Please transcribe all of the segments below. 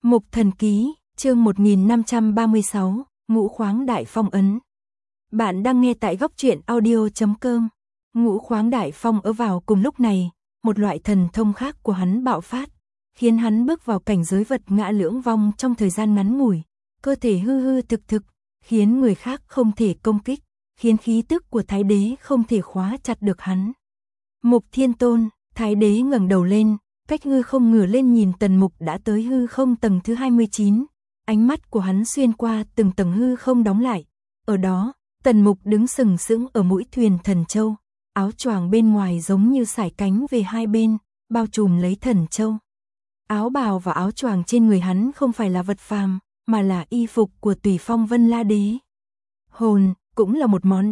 Mục Thần Ký, chương 1536, Ngũ Khoáng Đại Phong ấn. Bạn đang nghe tại góc truyện audio.com. Ngũ Khoáng Đại Phong ở vào cùng lúc này, một loại thần thông khác của hắn bạo phát, khiến hắn bước vào cảnh giới vật ngã lưỡng vong trong thời gian ngắn ngủi, cơ thể hư hư thực thực, khiến người khác không thể công kích, khiến khí tức của Thái Đế không thể khóa chặt được hắn. Mục Thiên Tôn, Thái Đế ngẩng đầu lên, cách hư không ngửa lên nhìn Tần Mục đã tới hư không tầng thứ 29, ánh mắt của hắn xuyên qua từng tầng hư không đóng lại. Ở đó, Tần Mục đứng sừng sững ở mũi thuyền Thần Châu, áo choàng bên ngoài giống như sải cánh về hai bên, bao trùm lấy Thần Châu. Áo bào và áo choàng trên người hắn không phải là vật phàm, mà là y phục của Tùy Phong Vân La Đế. Hồn cũng là một món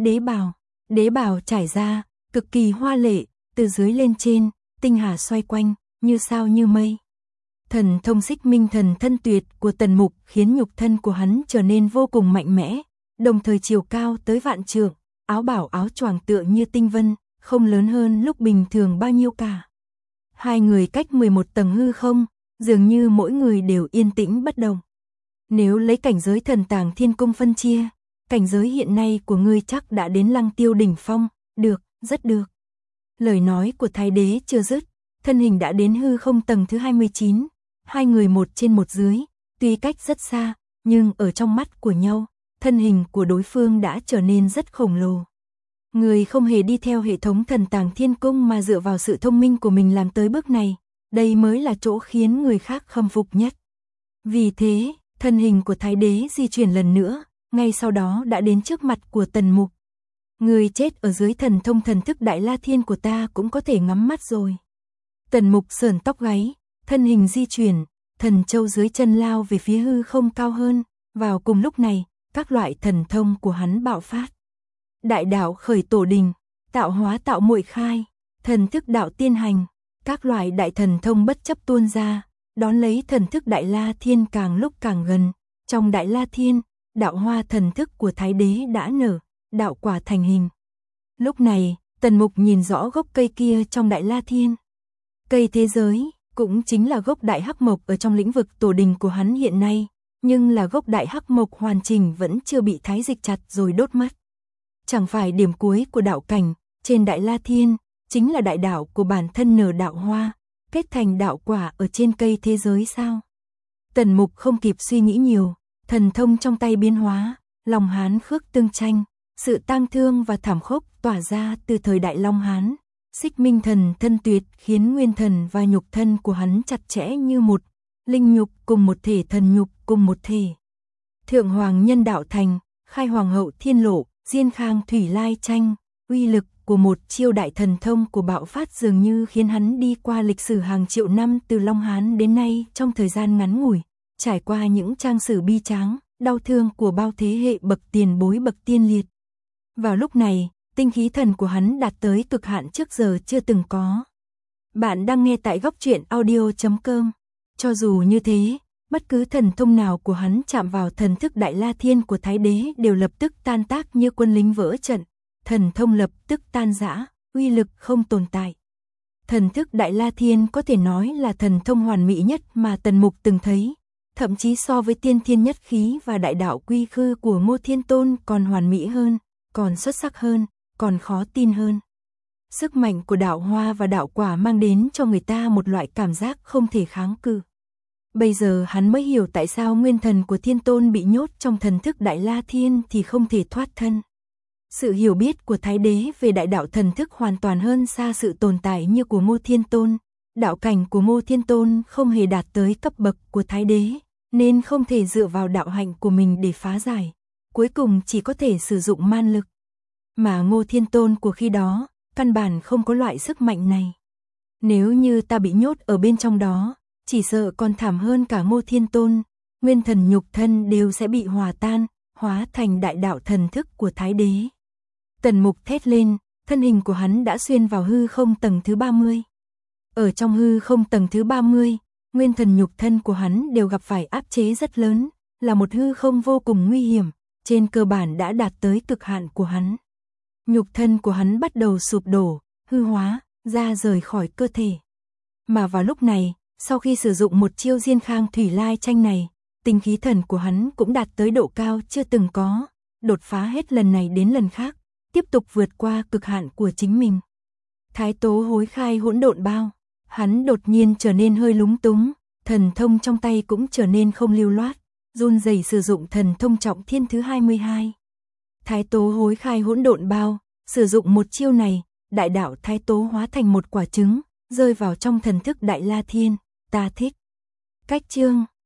đế bào trải ra, cực kỳ hoa lệ, từ dưới lên trên, tinh hà xoay quanh, như sao như mây. Thần thông Xích Minh Thần Thân Tuyệt của Tần Mục khiến nhục thân của hắn trở nên vô cùng mạnh mẽ, đồng thời chiều cao tới vạn trượng, áo bào áo choàng tựa như tinh vân, không lớn hơn lúc bình thường bao nhiêu cả. Hai người cách 11 tầng hư không, dường như mỗi người đều yên tĩnh bất động. Nếu lấy cảnh giới Thần Tàng Thiên Cung phân chia, cảnh giới hiện nay của ngươi chắc đã đến Lăng Tiêu đỉnh phong, được, rất được. Lời nói của Thái Đế chưa dứt, thân hình đã đến hư không tầng thứ 29, hai người một trên một dưới, tuy cách rất xa, nhưng ở trong mắt của nhau, thân hình của đối phương đã trở nên rất khổng lồ. Người không hề đi theo hệ thống Thần Tàng Thiên Cung mà dựa vào sự thông minh của mình làm tới bước này, đây mới là chỗ khiến người khác khâm phục nhất. Vì thế, thân hình của Thái Đế di chuyển lần nữa, ngay sau đó đã đến trước mặt của Tần Mục. Người chết ở dưới thần thông thần thức Đại La Thiên của ta cũng có thể ngắm mắt rồi. Tần Mục sờn tóc gáy, thân hình di chuyển, thần châu dưới chân lao về phía hư không cao hơn, vào cùng lúc này, các loại thần thông của hắn bạo phát. Đại đạo khởi tổ đình, tạo hóa tạo muội khai, thần thức đạo tiên hành, các loại đại thần thông bất chấp tuôn ra, đón lấy thần thức Đại La Thiên càng lúc càng gần. Trong Đại La Thiên, đạo hoa thần thức của Thái Đế đã nở, đạo quả thành hình. Lúc này, Tần Mục nhìn rõ gốc cây kia trong Đại La Thiên. Cây thế giới, cũng chính là gốc Đại Hắc Mộc ở trong lĩnh vực tổ đình của hắn hiện nay, nhưng là gốc Đại Hắc Mộc hoàn chỉnh vẫn chưa bị thái dịch chặt rồi đốt mất. Chẳng phải điểm cuối của đạo cảnh, trên Đại La Thiên, chính là đại đạo của bản thân nở đạo hoa, kết thành đạo quả ở trên cây thế giới sao? Tần Mục không kịp suy nghĩ nhiều, thần thông trong tay biến hóa, Long Hán Khước Tương Tranh, sự tang thương và thảm khốc tỏa ra từ thời Đại Long Hán. Xích Minh Thần Thân Tuyệt khiến nguyên thần và nhục thân của hắn chặt chẽ như một, linh nhục cùng một thể, thần nhục cùng một thể. Thượng Hoàng Nhân Đạo Thành, Khai Hoàng Hậu Thiên Lộ, Diên Khang Thủy Lai Tranh, uy lực của một chiêu đại thần thông của bạo phát dường như khiến hắn đi qua lịch sử hàng triệu năm từ Long Hán đến nay trong thời gian ngắn ngủi, trải qua những trang sử bi tráng, đau thương của bao thế hệ bậc tiền bối bậc tiên liệt. Vào lúc này, tinh khí thần của hắn đạt tới cực hạn trước giờ chưa từng có. Bạn đang nghe tại góc truyện audio.com. Cho dù như thế, bất cứ thần thông nào của hắn chạm vào thần thức Đại La Thiên của Thái Đế đều lập tức tan tác như quân lính vỡ trận, thần thông lập tức tan rã, uy lực không tồn tại. Thần thức Đại La Thiên có thể nói là thần thông hoàn mỹ nhất mà Tần Mục từng thấy, thậm chí so với Tiên Thiên Nhất Khí và Đại Đạo Quy Khư của Ngô Thiên Tôn còn hoàn mỹ hơn, còn xuất sắc hơn, còn khó tin hơn. Sức mạnh của đạo hoa và đạo quả mang đến cho người ta một loại cảm giác không thể kháng cự. Bây giờ hắn mới hiểu tại sao nguyên thần của Thiên Tôn bị nhốt trong thần thức Đại La Thiên thì không thể thoát thân. Sự hiểu biết của Thái Đế về đại đạo thần thức hoàn toàn hơn xa sự tồn tại như của Ngô Thiên Tôn. Đạo cảnh của Ngô Thiên Tôn không hề đạt tới cấp bậc của Thái Đế, nên không thể dựa vào đạo hạnh của mình để phá giải. Cuối cùng chỉ có thể sử dụng man lực. Mà Ngô Thiên Tôn của khi đó, căn bản không có loại sức mạnh này. Nếu như ta bị nhốt ở bên trong đó, chỉ sợ còn thảm hơn cả Ngô Thiên Tôn, nguyên thần nhục thân đều sẽ bị hòa tan, hóa thành đại đạo thần thức của Thái Đế. Tần Mục thét lên, thân hình của hắn đã xuyên vào hư không tầng thứ 30. Ở trong hư không tầng thứ 30, nguyên thần nhục thân của hắn đều gặp phải áp chế rất lớn, là một hư không vô cùng nguy hiểm, trên cơ bản đã đạt tới cực hạn của hắn. Nhục thân của hắn bắt đầu sụp đổ, hư hóa, ra rời khỏi cơ thể. Mà vào lúc này, Sau khi sử dụng một chiêu Diên Khang Thủy Lai tranh này, tinh khí thần của hắn cũng đạt tới độ cao chưa từng có, đột phá hết lần này đến lần khác, tiếp tục vượt qua cực hạn của chính mình. Thái Tố Hối Khai Hỗn Độn Bao, hắn đột nhiên trở nên hơi lúng túng, thần thông trong tay cũng trở nên không lưu loát, run rẩy sử dụng thần thông Trọng Thiên thứ 22. Thái Tố Hối Khai Hỗn Độn Bao, sử dụng một chiêu này, đại đạo Thái Tố hóa thành một quả trứng, rơi vào trong thần thức Đại La Thiên, ta thích. Cách chương